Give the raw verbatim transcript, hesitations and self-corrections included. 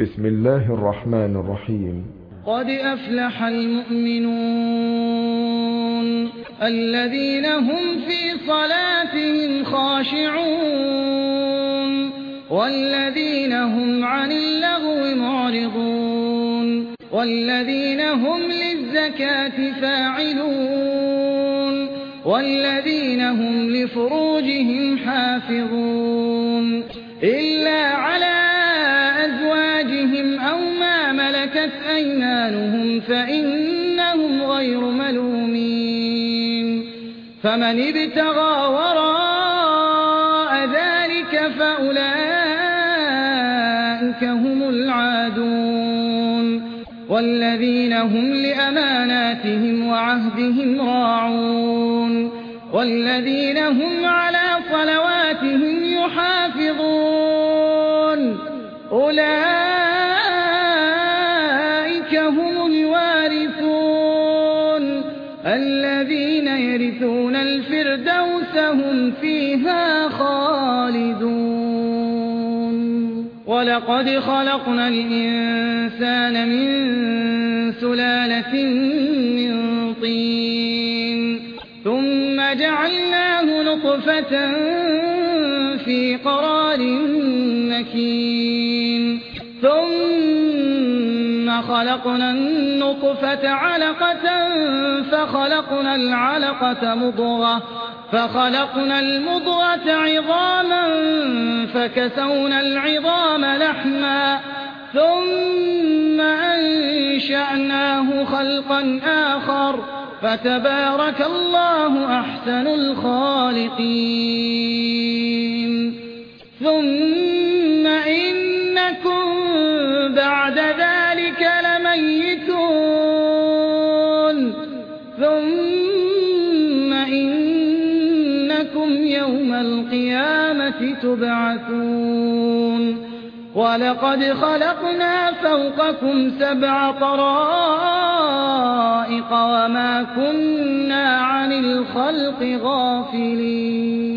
بسم الله الرحمن الرحيم. قد أفلح المؤمنون الذين هم في صلاتهم خاشعون والذين هم عن اللغو معرضون والذين هم للزكاة فاعلون والذين هم لفروجهم حافظون إلا على أزواجهم أو ما ملكت أيمانهم فإنهم غير ملومين فمن ابتغى وراء ذلك فأولئك هم العادون والذين هم لأماناتهم وعهدهم راعون والذين هم على صلواتهم يحافظون أولئك هم الوارثون الذين يرثون الفردوس هم فيها خالدون. ولقد خلقنا الإنسان من سلالة من طين ثم جعلناه نطفة في قرار مكين ثم خلقنا النطفة علقة فخلقنا العلقة مضغة فخلقنا المضغة عظاما فكسونا العظام لحما ثم أنشأناه خلقا آخر فتبارك الله أحسن الخالقين. ثم إنكم بعد ذلك لميتون ثم إنكم يوم القيامة تبعثون. ولقد خلقنا فوقكم سبع طرائق وما كنا عن الخلق غافلين.